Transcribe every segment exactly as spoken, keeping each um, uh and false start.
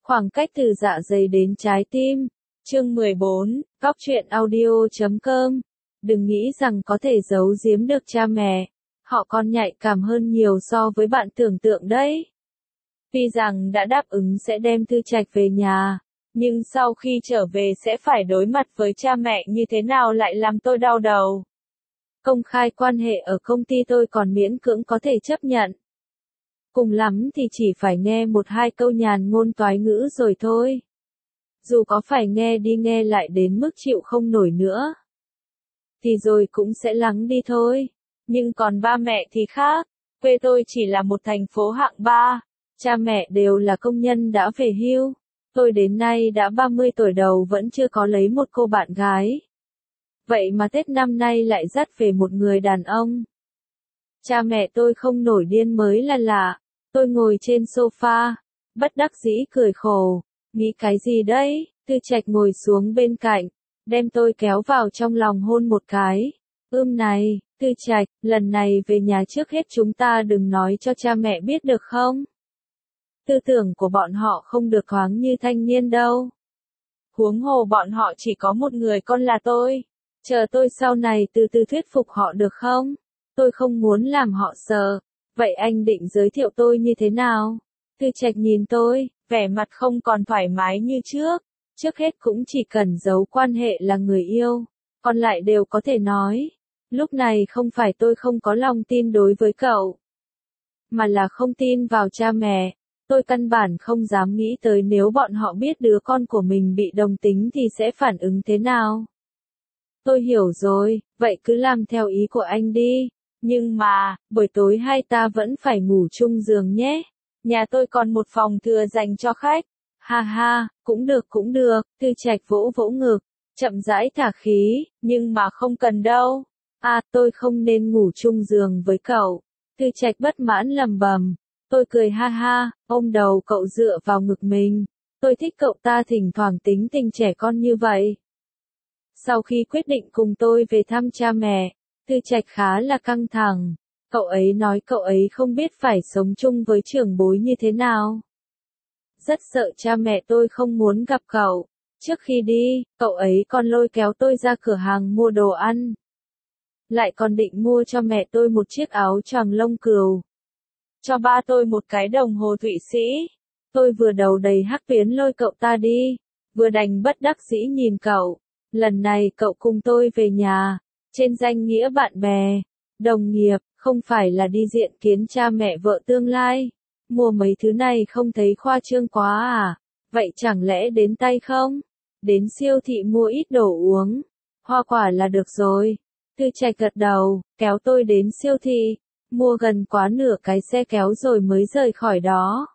Khoảng cách từ dạ dày đến trái tim. Chương mười bốn, Góc truyện audio chấm com. Đừng nghĩ rằng có thể giấu giếm được cha mẹ. Họ còn nhạy cảm hơn nhiều so với bạn tưởng tượng đấy. Tuy rằng đã đáp ứng sẽ đem Thư Trạch về nhà, nhưng sau khi trở về sẽ phải đối mặt với cha mẹ như thế nào lại làm tôi đau đầu. Công khai quan hệ ở công ty tôi còn miễn cưỡng có thể chấp nhận. Cùng lắm thì chỉ phải nghe một hai câu nhàn ngôn toái ngữ rồi thôi. Dù có phải nghe đi nghe lại đến mức chịu không nổi nữa, thì rồi cũng sẽ lắng đi thôi. Nhưng còn ba mẹ thì khác. Quê tôi chỉ là một thành phố hạng ba. Cha mẹ đều là công nhân đã về hưu. Tôi đến nay đã ba mươi tuổi đầu vẫn chưa có lấy một cô bạn gái. Vậy mà Tết năm nay lại dắt về một người đàn ông. Cha mẹ tôi không nổi điên mới là lạ. Tôi ngồi trên sofa, bất đắc dĩ cười khổ. Nghĩ cái gì đấy? Thư Trạch ngồi xuống bên cạnh, đem tôi kéo vào trong lòng hôn một cái. Ưm này, Thư Trạch, lần này về nhà trước hết chúng ta đừng nói cho cha mẹ biết được không? Tư tưởng của bọn họ không được thoáng như thanh niên đâu. Huống hồ bọn họ chỉ có một người con là tôi. Chờ tôi sau này từ từ thuyết phục họ được không? Tôi không muốn làm họ sợ. Vậy anh định giới thiệu tôi như thế nào? Thư Trạch nhìn tôi, vẻ mặt không còn thoải mái như trước. Trước hết cũng chỉ cần giấu quan hệ là người yêu, còn lại đều có thể nói. Lúc này không phải tôi không có lòng tin đối với cậu, mà là không tin vào cha mẹ. Tôi căn bản không dám nghĩ tới nếu bọn họ biết đứa con của mình bị đồng tính thì sẽ phản ứng thế nào. Tôi hiểu rồi, vậy cứ làm theo ý của anh đi. Nhưng mà, buổi tối hai ta vẫn phải ngủ chung giường nhé. Nhà tôi còn một phòng thừa dành cho khách. Ha ha, cũng được cũng được. Thư Trạch vỗ vỗ ngực, chậm rãi thả khí, nhưng mà không cần đâu. À, tôi không nên ngủ chung giường với cậu. Thư Trạch bất mãn lầm bầm. Tôi cười ha ha, ôm đầu cậu dựa vào ngực mình. Tôi thích cậu ta thỉnh thoảng tính tình trẻ con như vậy. Sau khi quyết định cùng tôi về thăm cha mẹ, Thư Trạch khá là căng thẳng. Cậu ấy nói cậu ấy không biết phải sống chung với trưởng bối như thế nào. Rất sợ cha mẹ tôi không muốn gặp cậu. Trước khi đi, cậu ấy còn lôi kéo tôi ra cửa hàng mua đồ ăn. Lại còn định mua cho mẹ tôi một chiếc áo choàng lông cừu. Cho ba tôi một cái đồng hồ Thụy Sĩ. Tôi vừa đầu đầy hắc tuyến lôi cậu ta đi, vừa đành bất đắc dĩ nhìn cậu. Lần này cậu cùng tôi về nhà, trên danh nghĩa bạn bè, đồng nghiệp, không phải là đi diện kiến cha mẹ vợ tương lai. Mua mấy thứ này không thấy khoa trương quá à? Vậy chẳng lẽ đến tay không? Đến siêu thị mua ít đồ uống, hoa quả là được rồi. Thư Trạch gật đầu, kéo tôi đến siêu thị, mua gần quá nửa cái xe kéo rồi mới rời khỏi đó.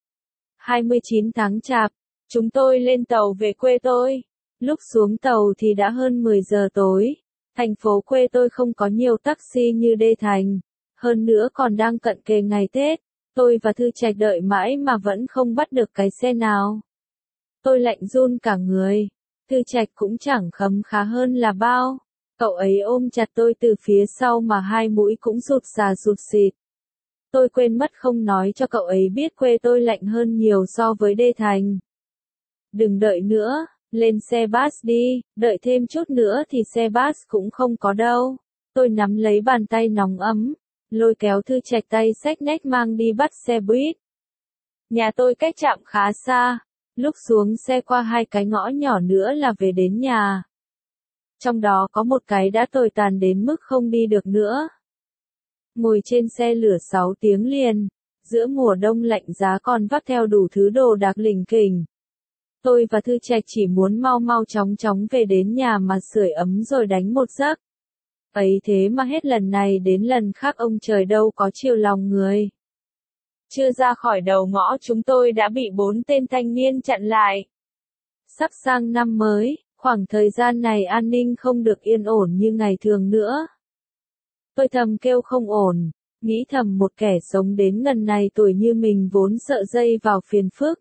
hai mươi chín tháng Chạp, chúng tôi lên tàu về quê tôi. Lúc xuống tàu thì đã hơn mười giờ tối. Thành phố quê tôi không có nhiều taxi như Đê Thành. Hơn nữa còn đang cận kề ngày Tết. Tôi và Thư Trạch đợi mãi mà vẫn không bắt được cái xe nào. Tôi lạnh run cả người. Thư Trạch cũng chẳng khấm khá hơn là bao. Cậu ấy ôm chặt tôi từ phía sau mà hai mũi cũng rụt rà rụt xịt. Tôi quên mất không nói cho cậu ấy biết quê tôi lạnh hơn nhiều so với Đê Thành. Đừng đợi nữa, lên xe bus đi, đợi thêm chút nữa thì xe bus cũng không có đâu. Tôi nắm lấy bàn tay nóng ấm, lôi kéo Thư Trạch tay xách nách mang đi bắt xe buýt. Nhà tôi cách trạm khá xa, lúc xuống xe qua hai cái ngõ nhỏ nữa là về đến nhà. Trong đó có một cái đã tồi tàn đến mức không đi được nữa. Ngồi trên xe lửa sáu tiếng liền, giữa mùa đông lạnh giá còn vác theo đủ thứ đồ đạc lỉnh kỉnh. Tôi và Thư Trạch chỉ muốn mau mau chóng chóng về đến nhà mà sưởi ấm rồi đánh một giấc. Ấy thế mà hết lần này đến lần khác ông trời đâu có chiều lòng người. Chưa ra khỏi đầu ngõ chúng tôi đã bị bốn tên thanh niên chặn lại. Sắp sang năm mới, khoảng thời gian này an ninh không được yên ổn như ngày thường nữa. Tôi thầm kêu không ổn, nghĩ thầm một kẻ sống đến ngần này tuổi như mình vốn sợ dây vào phiền phức.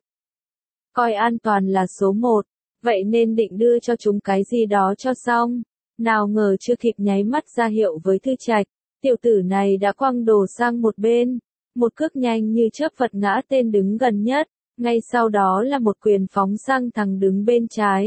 Coi an toàn là số một, vậy nên định đưa cho chúng cái gì đó cho xong. Nào ngờ chưa kịp nháy mắt ra hiệu với Thư Trạch, tiểu tử này đã quăng đồ sang một bên, một cước nhanh như chớp vật ngã tên đứng gần nhất, ngay sau đó là một quyền phóng sang thằng đứng bên trái.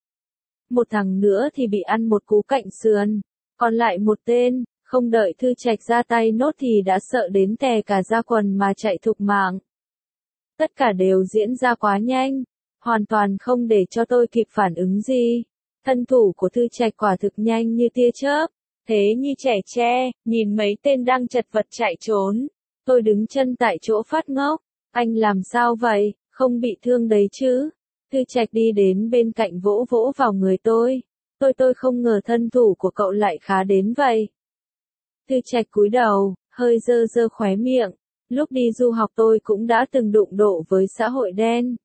Một thằng nữa thì bị ăn một cú cạnh sườn, còn lại một tên, không đợi Thư Trạch ra tay nốt thì đã sợ đến tè cả da quần mà chạy thục mạng. Tất cả đều diễn ra quá nhanh, hoàn toàn không để cho tôi kịp phản ứng gì. Thân thủ của Thư Trạch quả thực nhanh như tia chớp, thế như trẻ tre, nhìn mấy tên đang chật vật chạy trốn. Tôi đứng chân tại chỗ phát ngốc, anh làm sao vậy, không bị thương đấy chứ? Thư Trạch đi đến bên cạnh vỗ vỗ vào người tôi. Tôi tôi không ngờ thân thủ của cậu lại khá đến vậy. Thư Trạch cúi đầu, hơi dơ dơ khóe miệng. Lúc đi du học tôi cũng đã từng đụng độ với xã hội đen.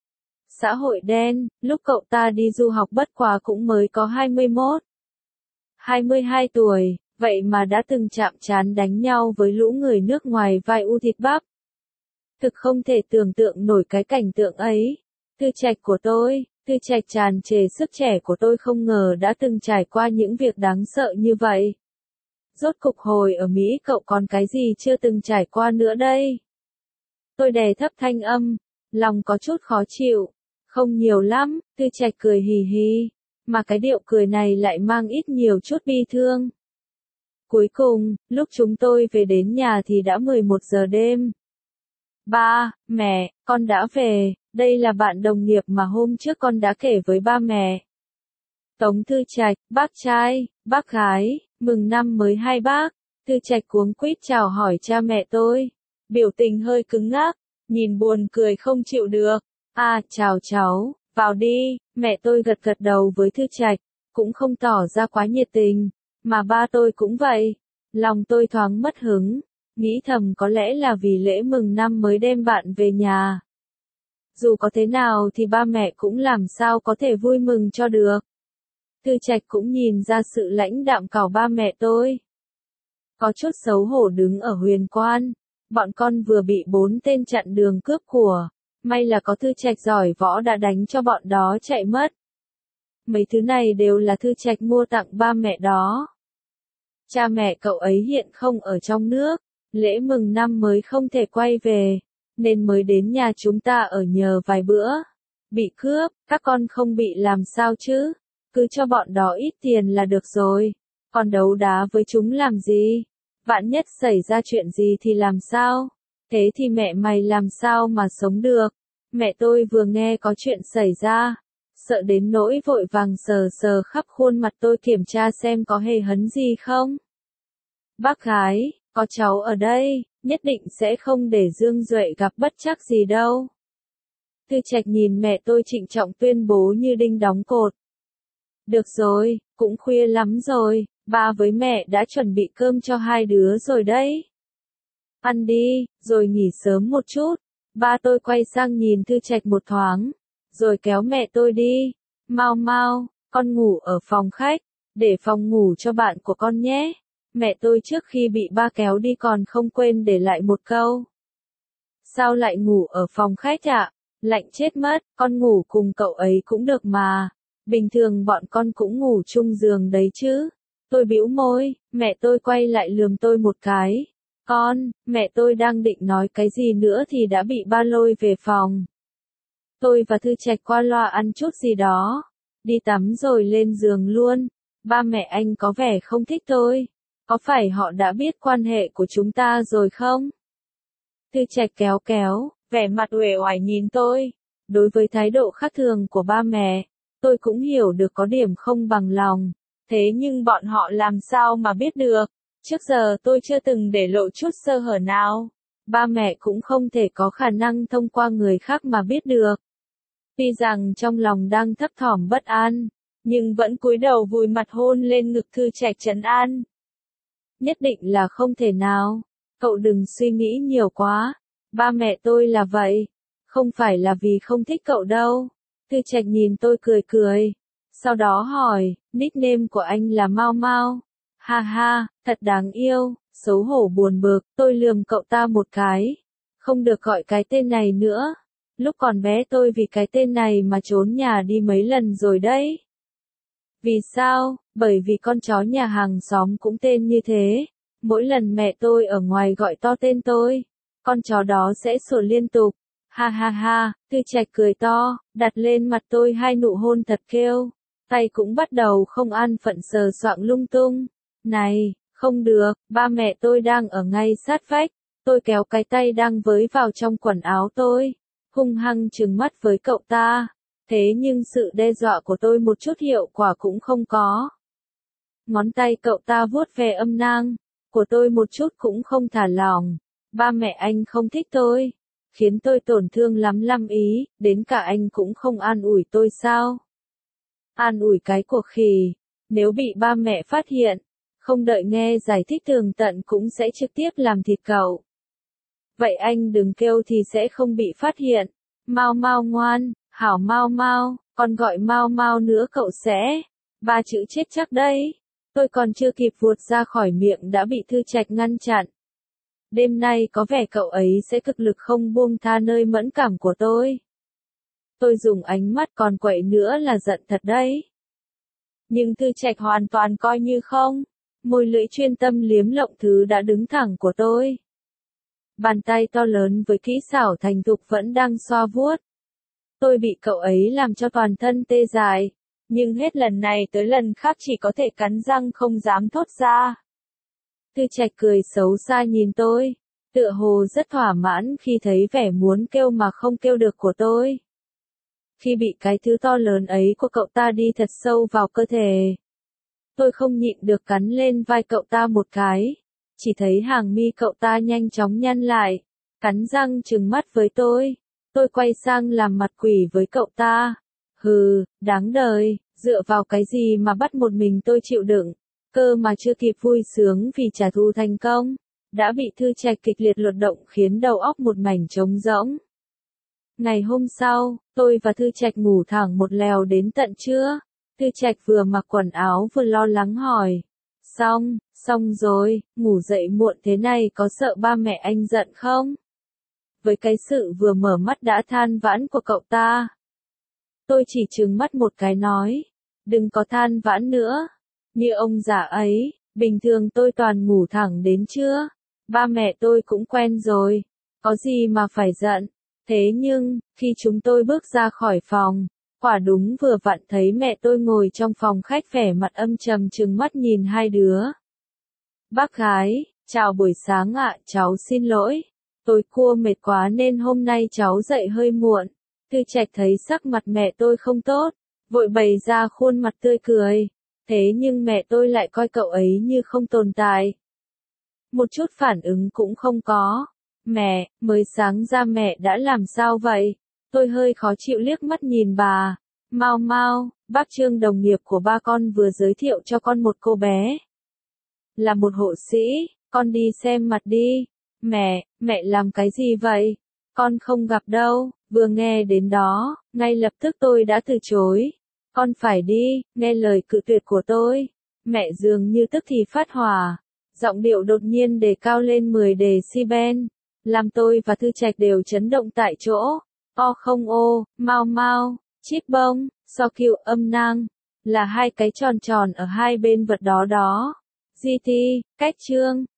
Xã hội đen, lúc cậu ta đi du học bất quá cũng mới có hai mươi mốt, hai mươi hai tuổi, vậy mà đã từng chạm trán đánh nhau với lũ người nước ngoài vai u thịt bắp. Thực không thể tưởng tượng nổi cái cảnh tượng ấy. Thư Trạch của tôi, Thư Trạch tràn trề sức trẻ của tôi không ngờ đã từng trải qua những việc đáng sợ như vậy. Rốt cục hồi ở Mỹ cậu còn cái gì chưa từng trải qua nữa đây? Tôi đè thấp thanh âm, lòng có chút khó chịu. Không nhiều lắm, Thư Trạch cười hì hì, mà cái điệu cười này lại mang ít nhiều chút bi thương. Cuối cùng, lúc chúng tôi về đến nhà thì đã mười một giờ đêm. Ba, mẹ, con đã về, đây là bạn đồng nghiệp mà hôm trước con đã kể với ba mẹ. Tống Thư Trạch, bác trai, bác gái, mừng năm mới hai bác. Thư Trạch cuống quýt chào hỏi cha mẹ tôi, biểu tình hơi cứng ngắc, nhìn buồn cười không chịu được. À, chào cháu, vào đi, mẹ tôi gật gật đầu với Thư Trạch, cũng không tỏ ra quá nhiệt tình, mà ba tôi cũng vậy. Lòng tôi thoáng mất hứng, nghĩ thầm có lẽ là vì lễ mừng năm mới đem bạn về nhà. Dù có thế nào thì ba mẹ cũng làm sao có thể vui mừng cho được. Thư Trạch cũng nhìn ra sự lãnh đạm cào ba mẹ tôi. Có chút xấu hổ đứng ở Huyền Quan, bọn con vừa bị bốn tên chặn đường cướp của. May là có Thư Trạch giỏi võ đã đánh cho bọn đó chạy mất. Mấy thứ này đều là Thư Trạch mua tặng ba mẹ đó. Cha mẹ cậu ấy hiện không ở trong nước, lễ mừng năm mới không thể quay về, nên mới đến nhà chúng ta ở nhờ vài bữa. Bị cướp, các con không bị làm sao chứ, cứ cho bọn đó ít tiền là được rồi, còn đấu đá với chúng làm gì, vạn nhất xảy ra chuyện gì thì làm sao? Thế thì mẹ mày làm sao mà sống được? Mẹ tôi vừa nghe có chuyện xảy ra, sợ đến nỗi vội vàng sờ sờ khắp khuôn mặt tôi kiểm tra xem có hề hấn gì không. Bác gái, có cháu ở đây, nhất định sẽ không để Dương Duệ gặp bất trắc gì đâu. Thư Trạch nhìn mẹ tôi trịnh trọng tuyên bố như đinh đóng cột. Được rồi, cũng khuya lắm rồi, ba với mẹ đã chuẩn bị cơm cho hai đứa rồi đấy. Ăn đi, rồi nghỉ sớm một chút. Ba tôi quay sang nhìn Thư Trạch một thoáng, rồi kéo mẹ tôi đi. Mau mau, con ngủ ở phòng khách, để phòng ngủ cho bạn của con nhé. Mẹ tôi trước khi bị ba kéo đi còn không quên để lại một câu. Sao lại ngủ ở phòng khách ạ? Lạnh chết mất, con ngủ cùng cậu ấy cũng được mà. Bình thường bọn con cũng ngủ chung giường đấy chứ. Tôi bĩu môi, mẹ tôi quay lại lườm tôi một cái. Con, mẹ tôi đang định nói cái gì nữa thì đã bị ba lôi về phòng. Tôi và Thư Trạch qua loa ăn chút gì đó, đi tắm rồi lên giường luôn. Ba mẹ anh có vẻ không thích tôi. Có phải họ đã biết quan hệ của chúng ta rồi không? Thư Trạch kéo kéo, vẻ mặt uể oải nhìn tôi. Đối với thái độ khác thường của ba mẹ, tôi cũng hiểu được có điểm không bằng lòng. Thế nhưng bọn họ làm sao mà biết được? Trước giờ tôi chưa từng để lộ chút sơ hở nào. Ba mẹ cũng không thể có khả năng thông qua người khác mà biết được. Tuy rằng trong lòng đang thấp thỏm bất an, nhưng vẫn cúi đầu vùi mặt hôn lên ngực Thư Trạch trấn an. Nhất định là không thể nào. Cậu đừng suy nghĩ nhiều quá. Ba mẹ tôi là vậy. Không phải là vì không thích cậu đâu. Thư Trạch nhìn tôi cười cười. Sau đó hỏi, nickname của anh là Mau Mau. Ha ha, thật đáng yêu, xấu hổ buồn bực, tôi lườm cậu ta một cái. Không được gọi cái tên này nữa. Lúc còn bé tôi vì cái tên này mà trốn nhà đi mấy lần rồi đấy. Vì sao? Bởi vì con chó nhà hàng xóm cũng tên như thế. Mỗi lần mẹ tôi ở ngoài gọi to tên tôi, con chó đó sẽ sủa liên tục. Ha ha ha, Tư Trạch cười to, đặt lên mặt tôi hai nụ hôn thật kêu. Tay cũng bắt đầu không an phận sờ soạng lung tung. Này, không được, ba mẹ tôi đang ở ngay sát vách. Tôi kéo cái tay đang với vào trong quần áo tôi, hung hăng trừng mắt với cậu ta. Thế nhưng sự đe dọa của tôi một chút hiệu quả cũng không có. Ngón tay cậu ta vuốt về âm nang của tôi một chút cũng không thả lỏng. Ba mẹ anh không thích tôi, khiến tôi tổn thương lắm lắm ý, đến cả anh cũng không an ủi tôi sao? An ủi cái cuộc khỉ, nếu bị ba mẹ phát hiện, không đợi nghe giải thích tường tận cũng sẽ trực tiếp làm thịt cậu. Vậy anh đừng kêu thì sẽ không bị phát hiện. Mau mau ngoan, hảo mau mau, con gọi mau mau nữa cậu sẽ. Ba chữ chết chắc đấy. Tôi còn chưa kịp vuột ra khỏi miệng đã bị Thư Trạch ngăn chặn. Đêm nay có vẻ cậu ấy sẽ cực lực không buông tha nơi mẫn cảm của tôi. Tôi dùng ánh mắt còn quậy nữa là giận thật đấy. Nhưng Thư Trạch hoàn toàn coi như không. Môi lưỡi chuyên tâm liếm lộng thứ đã đứng thẳng của tôi. Bàn tay to lớn với kỹ xảo thành thục vẫn đang xoa vuốt. Tôi bị cậu ấy làm cho toàn thân tê dại, nhưng hết lần này tới lần khác chỉ có thể cắn răng không dám thốt ra. Tư Trạch cười xấu xa nhìn tôi, tựa hồ rất thỏa mãn khi thấy vẻ muốn kêu mà không kêu được của tôi. Khi bị cái thứ to lớn ấy của cậu ta đi thật sâu vào cơ thể, tôi không nhịn được cắn lên vai cậu ta một cái. Chỉ thấy hàng mi cậu ta nhanh chóng nhăn lại, cắn răng trừng mắt với tôi. Tôi quay sang làm mặt quỷ với cậu ta. Hừ, đáng đời, dựa vào cái gì mà bắt một mình tôi chịu đựng, cơ mà chưa kịp vui sướng vì trả thù thành công, đã bị Thư Trạch kịch liệt luật động khiến đầu óc một mảnh trống rỗng. Ngày hôm sau, tôi và Thư Trạch ngủ thẳng một lèo đến tận trưa. Thư Trạch vừa mặc quần áo vừa lo lắng hỏi. Xong, xong rồi, ngủ dậy muộn thế này có sợ ba mẹ anh giận không? Với cái sự vừa mở mắt đã than vãn của cậu ta, tôi chỉ trừng mắt một cái nói, đừng có than vãn nữa. Như ông già ấy, bình thường tôi toàn ngủ thẳng đến trưa, ba mẹ tôi cũng quen rồi, có gì mà phải giận. Thế nhưng, khi chúng tôi bước ra khỏi phòng, quả đúng vừa vặn thấy mẹ tôi ngồi trong phòng khách vẻ mặt âm trầm trừng mắt nhìn hai đứa. Bác gái, chào buổi sáng ạ, cháu xin lỗi. Tôi cua mệt quá nên hôm nay cháu dậy hơi muộn. Tư Trạch thấy sắc mặt mẹ tôi không tốt, vội bày ra khuôn mặt tươi cười. Thế nhưng mẹ tôi lại coi cậu ấy như không tồn tại. Một chút phản ứng cũng không có. Mẹ, mới sáng ra mẹ đã làm sao vậy? Tôi hơi khó chịu liếc mắt nhìn bà. Mau mau, bác Trương đồng nghiệp của ba con vừa giới thiệu cho con một cô bé. Là một hộ sĩ, con đi xem mặt đi. Mẹ, mẹ làm cái gì vậy? Con không gặp đâu. Vừa nghe đến đó, ngay lập tức tôi đã từ chối. Con phải đi, nghe lời cự tuyệt của tôi. Mẹ dường như tức thì phát hỏa. Giọng điệu đột nhiên đề cao lên mười decibel, làm tôi và Thư Trạch đều chấn động tại chỗ. O không ô, mau mau, chip bông, so kiệu âm nang, là hai cái tròn tròn ở hai bên vật đó đó. giê tê, cách trương,